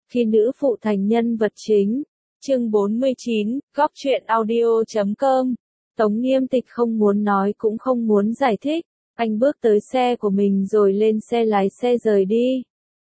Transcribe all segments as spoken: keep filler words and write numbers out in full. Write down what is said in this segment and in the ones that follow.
Khi nữ phụ thành nhân vật chính. Chương bốn mươi chín, góc truyện audio chấm com. Tống Nghiêm Tịch không muốn nói cũng không muốn giải thích. Anh bước tới xe của mình rồi lên xe lái xe rời đi.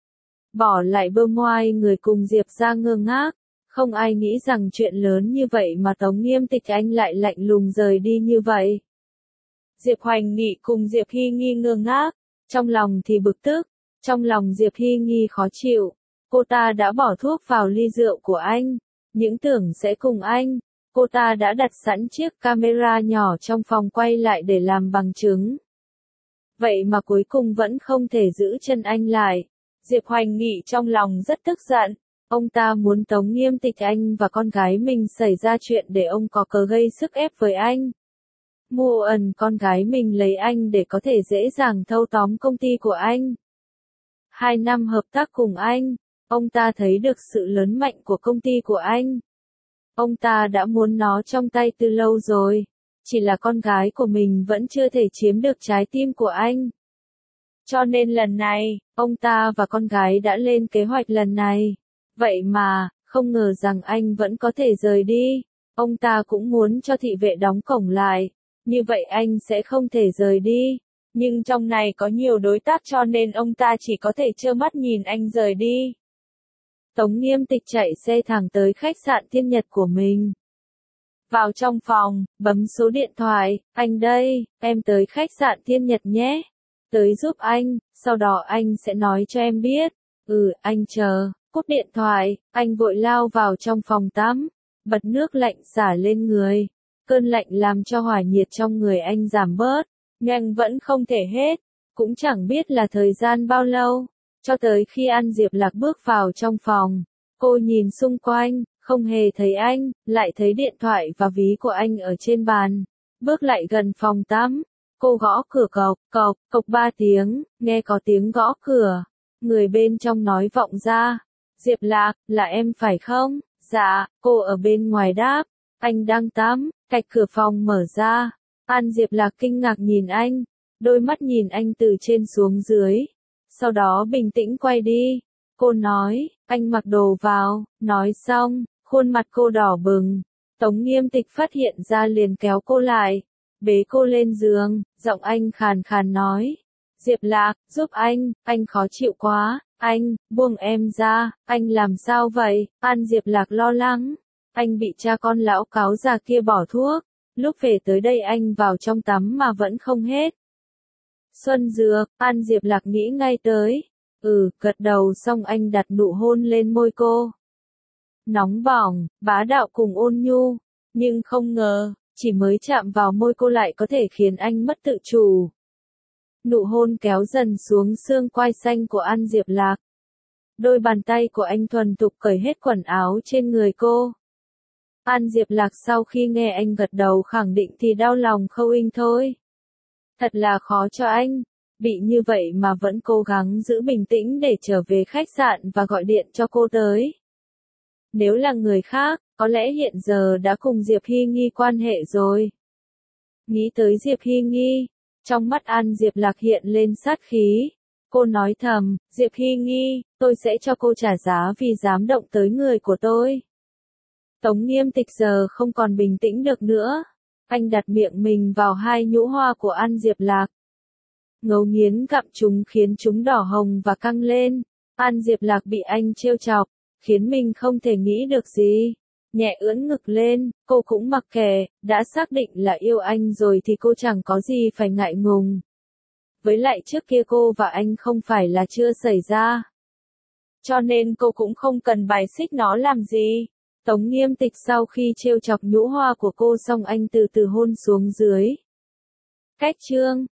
Bỏ lại bơ ngoai người cùng Diệp ra ngơ ngác. Không ai nghĩ rằng chuyện lớn như vậy mà Tống Nghiêm Tịch anh lại lạnh lùng rời đi như vậy. Diệp Hoành Nghị cùng Diệp Hy Nghi ngơ ngác. Trong lòng thì bực tức. Trong lòng Diệp Hy Nghi khó chịu. Cô ta đã bỏ thuốc vào ly rượu của anh. Những tưởng sẽ cùng anh. Cô ta đã đặt sẵn chiếc camera nhỏ trong phòng quay lại để làm bằng chứng. Vậy mà cuối cùng vẫn không thể giữ chân anh lại. Diệp Hoành Nghị trong lòng rất tức giận. Ông ta muốn Tống Nghiêm Tịch anh và con gái mình xảy ra chuyện để ông có cớ gây sức ép với anh. Mua ẩn con gái mình lấy anh để có thể dễ dàng thâu tóm công ty của anh. Hai năm hợp tác cùng anh, ông ta thấy được sự lớn mạnh của công ty của anh. Ông ta đã muốn nó trong tay từ lâu rồi. Chỉ là con gái của mình vẫn chưa thể chiếm được trái tim của anh. Cho nên lần này, ông ta và con gái đã lên kế hoạch lần này. Vậy mà, không ngờ rằng anh vẫn có thể rời đi. Ông ta cũng muốn cho thị vệ đóng cổng lại. Như vậy anh sẽ không thể rời đi. Nhưng trong này có nhiều đối tác cho nên ông ta chỉ có thể trơ mắt nhìn anh rời đi. Tống Nghiêm Tịch chạy xe thẳng tới khách sạn Thiên Nhật của mình. Vào trong phòng, bấm số điện thoại, anh đây, em tới khách sạn Thiên Nhật nhé. Tới giúp anh, sau đó anh sẽ nói cho em biết. Ừ, anh chờ, cúp điện thoại, anh vội lao vào trong phòng tắm, bật nước lạnh xả lên người. Cơn lạnh làm cho hỏa nhiệt trong người anh giảm bớt, nhưng vẫn không thể hết, cũng chẳng biết là thời gian bao lâu. Cho tới khi An Diệp Lạc bước vào trong phòng, cô nhìn xung quanh, không hề thấy anh, lại thấy điện thoại và ví của anh ở trên bàn. Bước lại gần phòng tắm, cô gõ cửa cộc, cộc, cộc ba tiếng, nghe có tiếng gõ cửa. Người bên trong nói vọng ra, Diệp Lạc, là em phải không? Dạ, cô ở bên ngoài đáp, anh đang tắm, cạch cửa phòng mở ra. An Diệp Lạc kinh ngạc nhìn anh, đôi mắt nhìn anh từ trên xuống dưới. Sau đó bình tĩnh quay đi. Cô nói, anh mặc đồ vào, nói xong, khuôn mặt cô đỏ bừng. Tống Nghiêm Tịch phát hiện ra liền kéo cô lại, bế cô lên giường, giọng anh khàn khàn nói. Diệp Lạc, giúp anh, anh khó chịu quá, anh, buông em ra, anh làm sao vậy? An Diệp Lạc lo lắng, anh bị cha con lão cáo già kia bỏ thuốc, lúc về tới đây anh vào trong tắm mà vẫn không hết. Xuân Dược, An Diệp Lạc nghĩ ngay tới. Ừ, gật đầu xong anh đặt nụ hôn lên môi cô. Nóng bỏng, bá đạo cùng ôn nhu, nhưng không ngờ, chỉ mới chạm vào môi cô lại có thể khiến anh mất tự chủ. Nụ hôn kéo dần xuống xương quai xanh của An Diệp Lạc. Đôi bàn tay của anh thuần thục cởi hết quần áo trên người cô. An Diệp Lạc sau khi nghe anh gật đầu khẳng định thì đau lòng khâu inh thôi. Thật là khó cho anh, bị như vậy mà vẫn cố gắng giữ bình tĩnh để trở về khách sạn và gọi điện cho cô tới. Nếu là người khác, có lẽ hiện giờ đã cùng Diệp Hy Nghi quan hệ rồi. Nghĩ tới Diệp Hy Nghi, trong mắt An Diệp Lạc hiện lên sát khí. Cô nói thầm, Diệp Hy Nghi, tôi sẽ cho cô trả giá vì dám động tới người của tôi. Tống Nghiêm Tịch giờ không còn bình tĩnh được nữa. Anh đặt miệng mình vào hai nhũ hoa của An Diệp Lạc. Ngấu nghiến gặm chúng khiến chúng đỏ hồng và căng lên. An Diệp Lạc bị anh trêu chọc, khiến mình không thể nghĩ được gì. Nhẹ ưỡn ngực lên, cô cũng mặc kệ, đã xác định là yêu anh rồi thì cô chẳng có gì phải ngại ngùng. Với lại trước kia cô và anh không phải là chưa xảy ra. Cho nên cô cũng không cần bài xích nó làm gì. Tống Nghiêm Tịch sau khi trêu chọc nhũ hoa của cô xong anh từ từ hôn xuống dưới. Cách chương